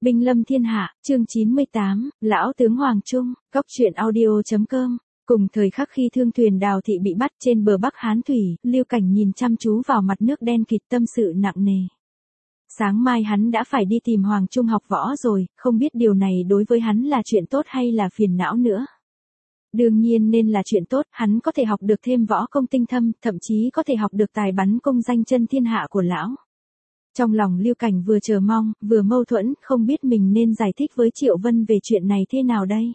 Binh lâm thiên hạ, chương 98, Lão tướng Hoàng Trung, Góc truyện audio.com. Cùng thời khắc khi thương thuyền Đào Thị bị bắt trên bờ Bắc Hán Thủy, Lưu Cảnh nhìn chăm chú vào mặt nước đen kịt, tâm sự nặng nề. Sáng mai hắn đã phải đi tìm Hoàng Trung học võ rồi, không biết điều này đối với hắn là chuyện tốt hay là phiền não nữa. Đương nhiên nên là chuyện tốt, hắn có thể học được thêm võ công tinh thâm, thậm chí có thể học được tài bắn cung danh chân thiên hạ của lão. Trong lòng Lưu Cảnh vừa chờ mong, vừa mâu thuẫn, không biết mình nên giải thích với Triệu Vân về chuyện này thế nào đây.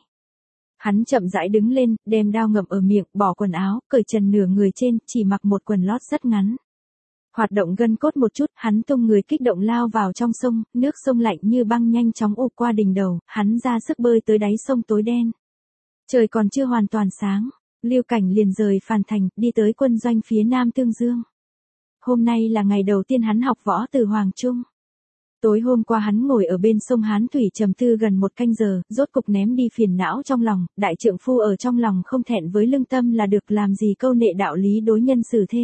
Hắn chậm rãi đứng lên, đem đao ngậm ở miệng, bỏ quần áo, cởi trần nửa người trên, chỉ mặc một quần lót rất ngắn. Hoạt động gân cốt một chút, hắn tung người kích động lao vào trong sông, nước sông lạnh như băng nhanh chóng ùa qua đỉnh đầu, hắn ra sức bơi tới đáy sông tối đen. Trời còn chưa hoàn toàn sáng, Lưu Cảnh liền rời Phàn Thành, đi tới quân doanh phía nam Tương Dương. Hôm nay là ngày đầu tiên hắn học võ từ Hoàng Trung. Tối hôm qua hắn ngồi ở bên sông Hán Thủy trầm tư gần một canh giờ, rốt cục ném đi phiền não trong lòng, đại trượng phu ở trong lòng không thẹn với lương tâm là được, làm gì câu nệ đạo lý đối nhân xử thế.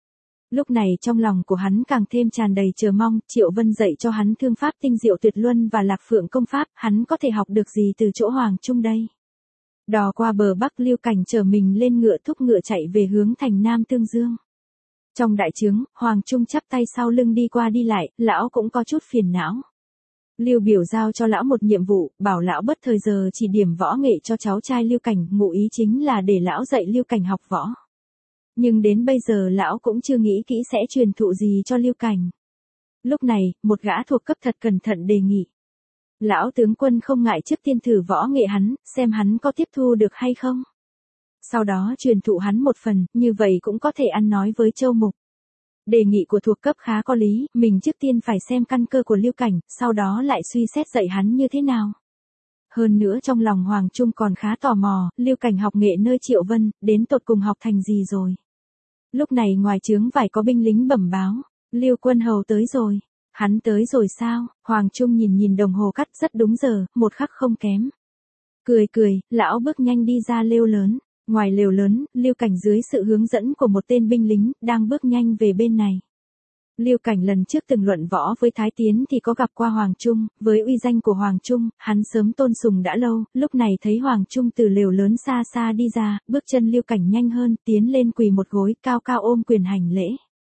Lúc này trong lòng của hắn càng thêm tràn đầy chờ mong, Triệu Vân dạy cho hắn thương pháp tinh diệu tuyệt luân và Lạc Phượng công pháp, hắn có thể học được gì từ chỗ Hoàng Trung đây. Đò qua bờ Bắc, Lưu Cảnh chở mình lên ngựa thúc ngựa chạy về hướng thành Nam Tương Dương. Trong đại trướng, Hoàng Trung chắp tay sau lưng đi qua đi lại, lão cũng có chút phiền não. Lưu Biểu giao cho lão một nhiệm vụ, bảo lão bất thời giờ chỉ điểm võ nghệ cho cháu trai Lưu Cảnh, ngụ ý chính là để lão dạy Lưu Cảnh học võ. Nhưng đến bây giờ lão cũng chưa nghĩ kỹ sẽ truyền thụ gì cho Lưu Cảnh. Lúc này, một gã thuộc cấp thật cẩn thận đề nghị. Lão tướng quân không ngại trước tiên thử võ nghệ hắn, xem hắn có tiếp thu được hay không. Sau đó truyền thụ hắn một phần, như vậy cũng có thể ăn nói với Châu Mục. Đề nghị của thuộc cấp khá có lý, mình trước tiên phải xem căn cơ của Lưu Cảnh, sau đó lại suy xét dạy hắn như thế nào. Hơn nữa trong lòng Hoàng Trung còn khá tò mò, Lưu Cảnh học nghệ nơi Triệu Vân, đến tột cùng học thành gì rồi. Lúc này ngoài trướng vải có binh lính bẩm báo, Lưu quân hầu tới rồi. Hắn tới rồi sao? Hoàng Trung nhìn đồng hồ cắt, rất đúng giờ, một khắc không kém. Cười, lão bước nhanh đi ra lều lớn. Ngoài lều lớn, Lưu Cảnh dưới sự hướng dẫn của một tên binh lính, đang bước nhanh về bên này. Lưu Cảnh lần trước từng luận võ với Thái Tiến thì có gặp qua Hoàng Trung, với uy danh của Hoàng Trung, hắn sớm tôn sùng đã lâu, lúc này thấy Hoàng Trung từ lều lớn xa xa đi ra, bước chân Lưu Cảnh nhanh hơn, tiến lên quỳ một gối, cao cao ôm quyền hành lễ.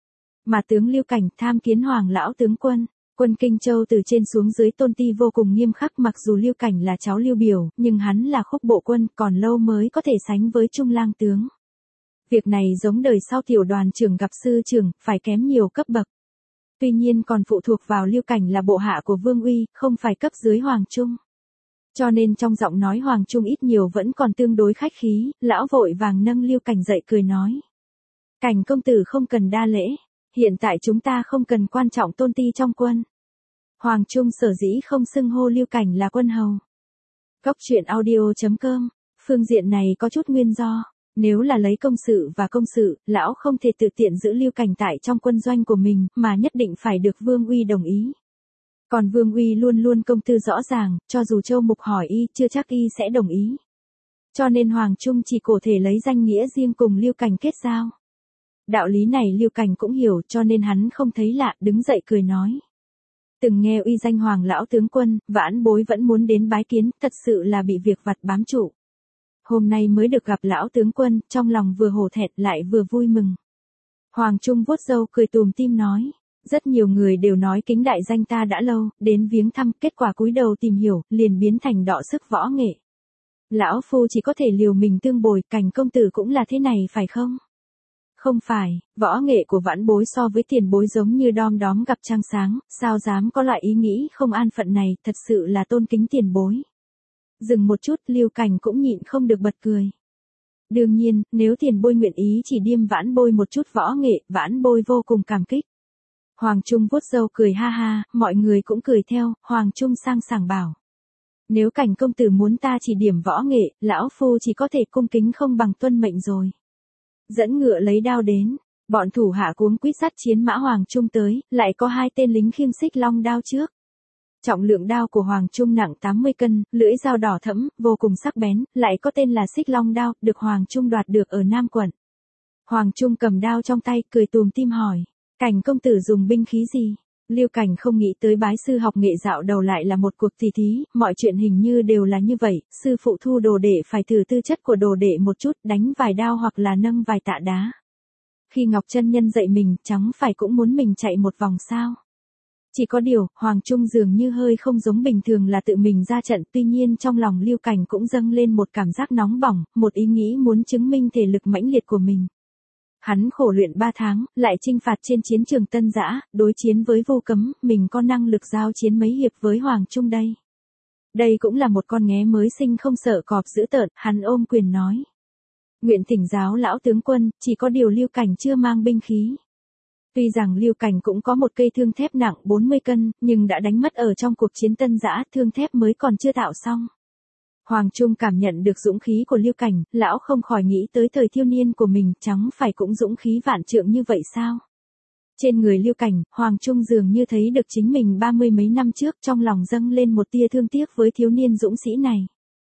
Mà tướng Lưu Cảnh tham kiến Hoàng lão tướng quân. Quân Kinh Châu từ trên xuống dưới tôn ti vô cùng nghiêm khắc, mặc dù Lưu Cảnh là cháu Lưu Biểu, nhưng hắn là khúc bộ quân, còn lâu mới có thể sánh với Trung lang tướng. Việc này giống đời sau tiểu đoàn trưởng gặp sư trưởng, phải kém nhiều cấp bậc. Tuy nhiên còn phụ thuộc vào Lưu Cảnh là bộ hạ của Vương Uy, không phải cấp dưới Hoàng Trung. Cho nên trong giọng nói Hoàng Trung ít nhiều vẫn còn tương đối khách khí, lão vội vàng nâng Lưu Cảnh dậy cười nói. Cảnh công tử không cần đa lễ. Hiện tại chúng ta không cần quan trọng tôn ti trong quân. Hoàng Trung sở dĩ không xưng hô Lưu Cảnh là quân hầu. Góc truyện audio.com, phương diện này có chút nguyên do. Nếu là lấy công sự và công sự, lão không thể tự tiện giữ Lưu Cảnh tại trong quân doanh của mình, mà nhất định phải được Vương Uy đồng ý. Còn Vương Uy luôn luôn công tư rõ ràng, cho dù Châu Mục hỏi y, chưa chắc y sẽ đồng ý. Cho nên Hoàng Trung chỉ có thể lấy danh nghĩa riêng cùng Lưu Cảnh kết giao. Đạo lý này Lưu Cảnh cũng hiểu, cho nên hắn không thấy lạ, đứng dậy cười nói. Từng nghe uy danh Hoàng lão tướng quân, vãn bối vẫn muốn đến bái kiến, thật sự là bị việc vặt bám trụ. Hôm nay mới được gặp lão tướng quân, trong lòng vừa hổ thẹn lại vừa vui mừng. Hoàng Trung vuốt râu cười tùm tim nói. Rất nhiều người đều nói kính đại danh ta đã lâu, đến viếng thăm, kết quả cúi đầu tìm hiểu, liền biến thành đọ sức võ nghệ. Lão phu chỉ có thể liều mình tương bồi, Cảnh công tử cũng là thế này phải không? Không phải, võ nghệ của vãn bối so với tiền bối giống như đom đóm gặp trăng sáng, sao dám có loại ý nghĩ không an phận này, thật sự là tôn kính tiền bối. Dừng một chút, Lưu Cảnh cũng nhịn không được bật cười. Đương nhiên, nếu tiền bối nguyện ý chỉ điêm vãn bối một chút võ nghệ, vãn bối vô cùng cảm kích. Hoàng Trung vuốt râu cười ha ha, mọi người cũng cười theo, Hoàng Trung sang sảng bảo. Nếu Cảnh công tử muốn ta chỉ điểm võ nghệ, lão phu chỉ có thể cung kính không bằng tuân mệnh rồi. Dẫn ngựa lấy đao đến, bọn thủ hạ cuống quýt dắt chiến mã Hoàng Trung tới, lại có hai tên lính khiêng xích long đao trước. Trọng lượng đao của Hoàng Trung nặng 80 cân, lưỡi dao đỏ thẫm, vô cùng sắc bén, lại có tên là xích long đao, được Hoàng Trung đoạt được ở Nam quận. Hoàng Trung cầm đao trong tay, cười tùm tim hỏi, Cảnh công tử dùng binh khí gì? Lưu Cảnh không nghĩ tới bái sư học nghệ dạo đầu lại là một cuộc tỷ thí, mọi chuyện hình như đều là như vậy, sư phụ thu đồ đệ phải thử tư chất của đồ đệ một chút, đánh vài đao hoặc là nâng vài tạ đá. Khi Ngọc Chân Nhân dạy mình, chẳng phải cũng muốn mình chạy một vòng sao? Chỉ có điều, Hoàng Trung dường như hơi không giống bình thường là tự mình ra trận, tuy nhiên trong lòng Lưu Cảnh cũng dâng lên một cảm giác nóng bỏng, một ý nghĩ muốn chứng minh thể lực mãnh liệt của mình. Hắn khổ luyện 3 tháng, lại chinh phạt trên chiến trường Tân Dã, đối chiến với Vô Cấm, mình có năng lực giao chiến mấy hiệp với Hoàng Trung đây. Đây cũng là một con nghé mới sinh không sợ cọp dữ tợn, hắn ôm quyền nói. Nguyện thỉnh giáo lão tướng quân, chỉ có điều Lưu Cảnh chưa mang binh khí. Tuy rằng Lưu Cảnh cũng có một cây thương thép nặng 40 cân, nhưng đã đánh mất ở trong cuộc chiến Tân Dã, thương thép mới còn chưa tạo xong. Hoàng Trung cảm nhận được dũng khí của Lưu Cảnh, lão không khỏi nghĩ tới thời thiếu niên của mình, chẳng phải cũng dũng khí vạn trượng như vậy sao? Trên người Lưu Cảnh, Hoàng Trung dường như thấy được chính mình 30 mấy năm trước, trong lòng dâng lên một tia thương tiếc với thiếu niên dũng sĩ này.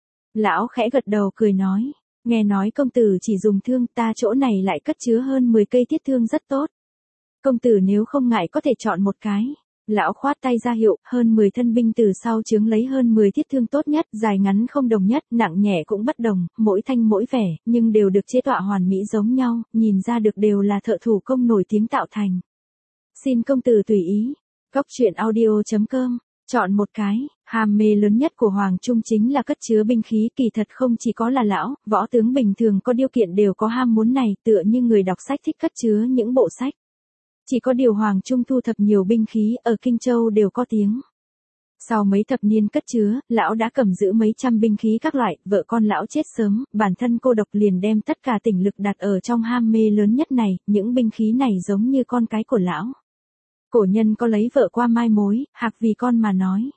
Lão khẽ gật đầu cười nói, nghe nói công tử chỉ dùng thương, ta chỗ này lại cất chứa hơn 10 cây thiết thương rất tốt. Công tử nếu không ngại có thể chọn một cái. Lão khoát tay ra hiệu, hơn 10 thân binh từ sau chướng lấy hơn 10 thiết thương tốt nhất, dài ngắn không đồng nhất, nặng nhẹ cũng bất đồng, mỗi thanh mỗi vẻ, nhưng đều được chế tọa hoàn mỹ giống nhau, nhìn ra được đều là thợ thủ công nổi tiếng tạo thành. Xin công tử tùy ý. Góc truyện audio.com. Chọn một cái, ham mê lớn nhất của Hoàng Trung chính là cất chứa binh khí, kỳ thật không chỉ có là lão, võ tướng bình thường có điều kiện đều có ham muốn này, tựa như người đọc sách thích cất chứa những bộ sách. Chỉ có điều Hoàng Trung thu thập nhiều binh khí, ở Kinh Châu đều có tiếng. Sau mấy thập niên cất chứa, lão đã cầm giữ mấy trăm binh khí các loại, vợ con lão chết sớm, bản thân cô độc liền đem tất cả tình lực đặt ở trong ham mê lớn nhất này, những binh khí này giống như con cái của lão. Cổ nhân có lấy vợ qua mai mối, hạc vì con mà nói.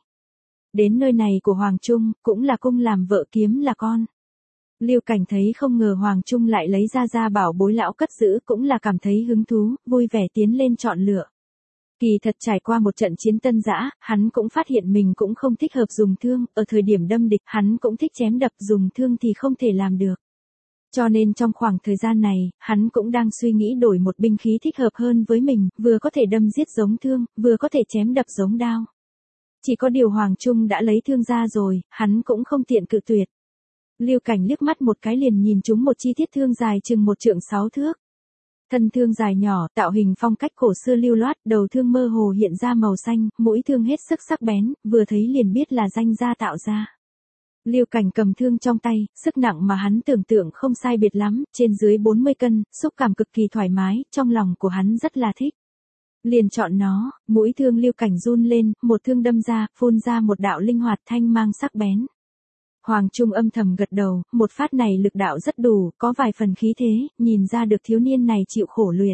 Đến nơi này của Hoàng Trung, cũng là cung làm vợ kiếm là con. Lưu Cảnh thấy không ngờ Hoàng Trung lại lấy ra bảo bối lão cất giữ, cũng là cảm thấy hứng thú, vui vẻ tiến lên chọn lựa. Kỳ thật trải qua một trận chiến Tân Dã, hắn cũng phát hiện mình cũng không thích hợp dùng thương, ở thời điểm đâm địch hắn cũng thích chém đập, dùng thương thì không thể làm được. Cho nên trong khoảng thời gian này, hắn cũng đang suy nghĩ đổi một binh khí thích hợp hơn với mình, vừa có thể đâm giết giống thương, vừa có thể chém đập giống đao. Chỉ có điều Hoàng Trung đã lấy thương ra rồi, hắn cũng không tiện cự tuyệt. Lưu Cảnh liếc mắt một cái liền nhìn trúng một chi tiết thương dài chừng 1 trượng 6 thước. Thân thương dài nhỏ, tạo hình phong cách cổ xưa lưu loát, đầu thương mơ hồ hiện ra màu xanh, mũi thương hết sức sắc bén, vừa thấy liền biết là danh gia tạo ra. Lưu Cảnh cầm thương trong tay, sức nặng mà hắn tưởng tượng không sai biệt lắm, trên dưới 40 cân, xúc cảm cực kỳ thoải mái, trong lòng của hắn rất là thích. Liền chọn nó, mũi thương Lưu Cảnh run lên, một thương đâm ra, phun ra một đạo linh hoạt thanh mang sắc bén. Hoàng Trung âm thầm gật đầu, một phát này lực đạo rất đủ, có vài phần khí thế, nhìn ra được thiếu niên này chịu khổ luyện.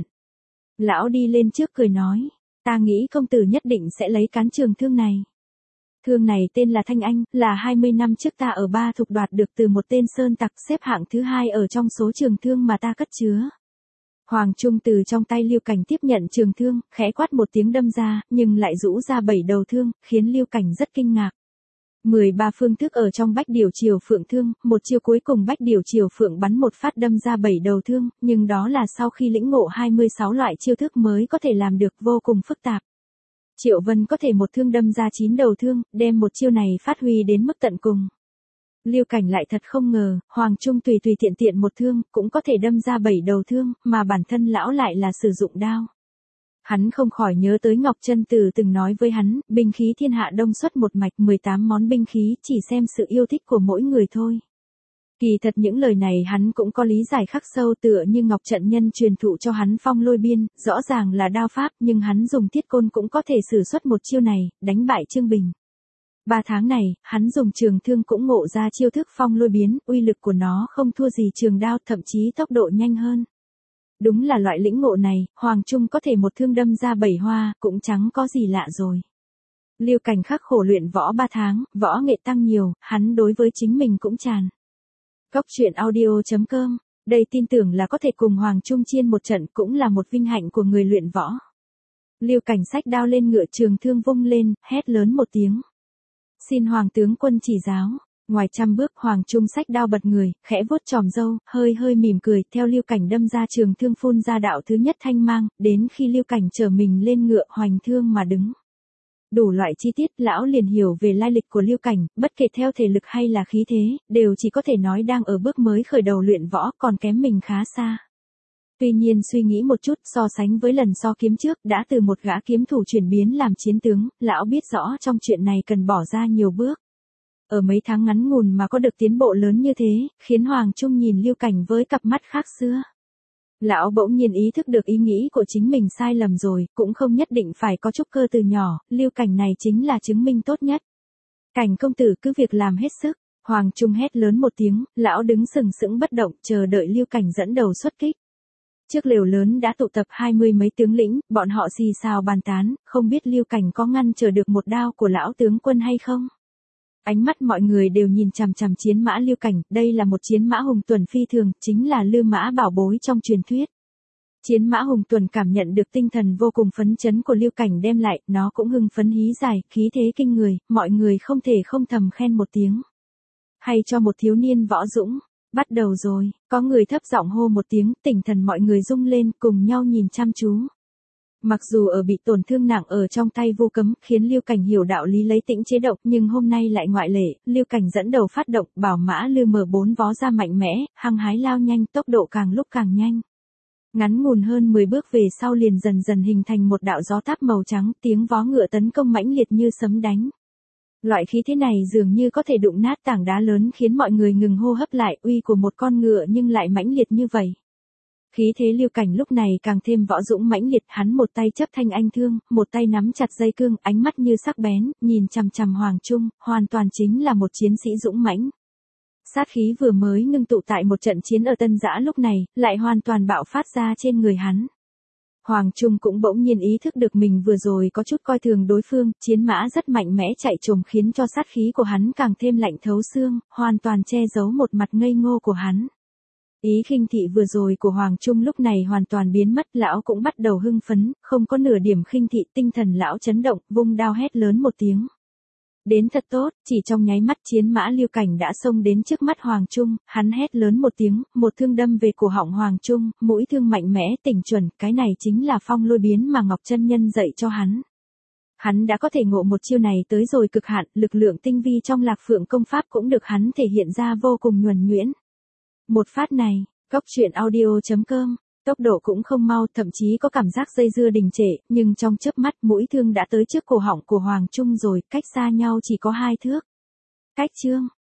Lão đi lên trước cười nói, ta nghĩ công tử nhất định sẽ lấy cán trường thương này. Thương này tên là Thanh Anh, là 20 năm trước ta ở Ba Thục đoạt được từ một tên sơn tặc, xếp hạng thứ 2 ở trong số trường thương mà ta cất chứa. Hoàng Trung từ trong tay Lưu Cảnh tiếp nhận trường thương, khẽ quát một tiếng đâm ra, nhưng lại rũ ra 7 đầu thương, khiến Lưu Cảnh rất kinh ngạc. 13 phương thức ở trong Bách Điểu Triều Phượng thương, một chiêu cuối cùng Bách Điểu Triều Phượng bắn một phát đâm ra 7 đầu thương, nhưng đó là sau khi lĩnh ngộ 26 loại chiêu thức mới có thể làm được, vô cùng phức tạp. Triệu Vân có thể một thương đâm ra 9 đầu thương, đem một chiêu này phát huy đến mức tận cùng. Lưu Cảnh lại thật không ngờ, Hoàng Trung tùy tiện một thương, cũng có thể đâm ra 7 đầu thương, mà bản thân lão lại là sử dụng đao. Hắn không khỏi nhớ tới Ngọc Chân Tử từng nói với hắn, binh khí thiên hạ đông xuất một mạch, 18 món binh khí, chỉ xem sự yêu thích của mỗi người thôi. Kỳ thật những lời này hắn cũng có lý giải khắc sâu, tựa như Ngọc Trận Nhân truyền thụ cho hắn Phong Lôi Biên, rõ ràng là đao pháp, nhưng hắn dùng thiết côn cũng có thể sử xuất một chiêu này, đánh bại Trương Bình. 3 tháng này, hắn dùng trường thương cũng ngộ ra chiêu thức Phong Lôi Biến, uy lực của nó không thua gì trường đao, thậm chí tốc độ nhanh hơn. Đúng là loại lĩnh ngộ này, Hoàng Trung có thể một thương đâm ra 7 hoa, cũng chẳng có gì lạ rồi. Lưu Cảnh khắc khổ luyện võ 3 tháng, võ nghệ tăng nhiều, hắn đối với chính mình cũng tràn. Góc truyện audio.com, đây tin tưởng là có thể cùng Hoàng Trung chiên một trận, cũng là một vinh hạnh của người luyện võ. Lưu Cảnh xách đao lên ngựa, trường thương vung lên, hét lớn một tiếng. Xin Hoàng tướng quân chỉ giáo. Ngoài 100 bước, Hoàng Trung xách đao bật người, khẽ vuốt chòm râu, hơi mỉm cười, theo Lưu Cảnh đâm ra trường thương phun ra đạo thứ nhất thanh mang, đến khi Lưu Cảnh chở mình lên ngựa hoành thương mà đứng. đủ loại chi tiết, lão liền hiểu về lai lịch của Lưu Cảnh, bất kể theo thể lực hay là khí thế, đều chỉ có thể nói đang ở bước mới khởi đầu luyện võ, còn kém mình khá xa. Tuy nhiên suy nghĩ một chút, so sánh với lần so kiếm trước, đã từ một gã kiếm thủ chuyển biến làm chiến tướng, lão biết rõ trong chuyện này cần bỏ ra nhiều bước. Ở mấy tháng ngắn ngủn mà có được tiến bộ lớn như thế, khiến Hoàng Trung nhìn Lưu Cảnh với cặp mắt khác xưa. Lão bỗng nhiên ý thức được ý nghĩ của chính mình sai lầm rồi, cũng không nhất định phải có trúc cơ từ nhỏ, Lưu Cảnh này chính là chứng minh tốt nhất. Cảnh công tử cứ việc làm hết sức, Hoàng Trung hét lớn một tiếng, lão đứng sừng sững bất động, chờ đợi Lưu Cảnh dẫn đầu xuất kích. Trước lều lớn đã tụ tập 20 mấy tướng lĩnh, bọn họ xì xào bàn tán, không biết Lưu Cảnh có ngăn trở được một đao của lão tướng quân hay không. Ánh mắt mọi người đều nhìn chằm chằm chiến mã Lưu Cảnh, đây là một chiến mã hùng tuần phi thường, chính là Lưu Mã bảo bối trong truyền thuyết. Chiến mã hùng tuần cảm nhận được tinh thần vô cùng phấn chấn của Lưu Cảnh đem lại, nó cũng hưng phấn hí dài, khí thế kinh người, mọi người không thể không thầm khen một tiếng. Hay cho một thiếu niên võ dũng, bắt đầu rồi, có người thấp giọng hô một tiếng, tinh thần mọi người rung lên, cùng nhau nhìn chăm chú. Mặc dù ở bị tổn thương nặng ở trong tay Vu Cấm, khiến Lưu Cảnh hiểu đạo lý lấy tĩnh chế độc, nhưng hôm nay lại ngoại lệ, Lưu Cảnh dẫn đầu phát động, bảo mã Lưu M4 vó ra mạnh mẽ, hăng hái lao nhanh, tốc độ càng lúc càng nhanh. Ngắn ngủn hơn 10 bước về sau liền dần dần hình thành một đạo gió táp màu trắng, tiếng vó ngựa tấn công mãnh liệt như sấm đánh. Loại khí thế này dường như có thể đụng nát tảng đá lớn, khiến mọi người ngừng hô hấp lại, uy của một con ngựa nhưng lại mãnh liệt như vậy. Khí thế Lưu Cảnh lúc này càng thêm võ dũng mãnh liệt, hắn một tay chấp thanh anh thương, một tay nắm chặt dây cương, ánh mắt như sắc bén, nhìn chằm chằm Hoàng Trung, hoàn toàn chính là một chiến sĩ dũng mãnh. Sát khí vừa mới ngưng tụ tại một trận chiến ở Tân Giã lúc này, lại hoàn toàn bạo phát ra trên người hắn. Hoàng Trung cũng bỗng nhiên ý thức được mình vừa rồi có chút coi thường đối phương, chiến mã rất mạnh mẽ chạy trồm khiến cho sát khí của hắn càng thêm lạnh thấu xương, hoàn toàn che giấu một mặt ngây ngô của hắn. Ý khinh thị vừa rồi của Hoàng Trung lúc này hoàn toàn biến mất, lão cũng bắt đầu hưng phấn, không có nửa điểm khinh thị, tinh thần lão chấn động, vung đao hét lớn một tiếng. Đến thật tốt, chỉ trong nháy mắt chiến mã Lưu Cảnh đã xông đến trước mắt Hoàng Trung, hắn hét lớn một tiếng, một thương đâm về cổ họng Hoàng Trung, mũi thương mạnh mẽ tỉnh chuẩn, cái này chính là phong lôi biến mà Ngọc Chân Nhân dạy cho hắn. Hắn đã có thể ngộ một chiêu này tới rồi cực hạn, lực lượng tinh vi trong Lạc Phượng công pháp cũng được hắn thể hiện ra vô cùng nhuần nhuyễn. Một phát này, coctruyện.audio.com, tốc độ cũng không mau, thậm chí có cảm giác dây dưa đình trệ, nhưng trong chớp mắt mũi thương đã tới trước cổ họng của Hoàng Trung rồi, cách xa nhau chỉ có 2 thước. Cách chương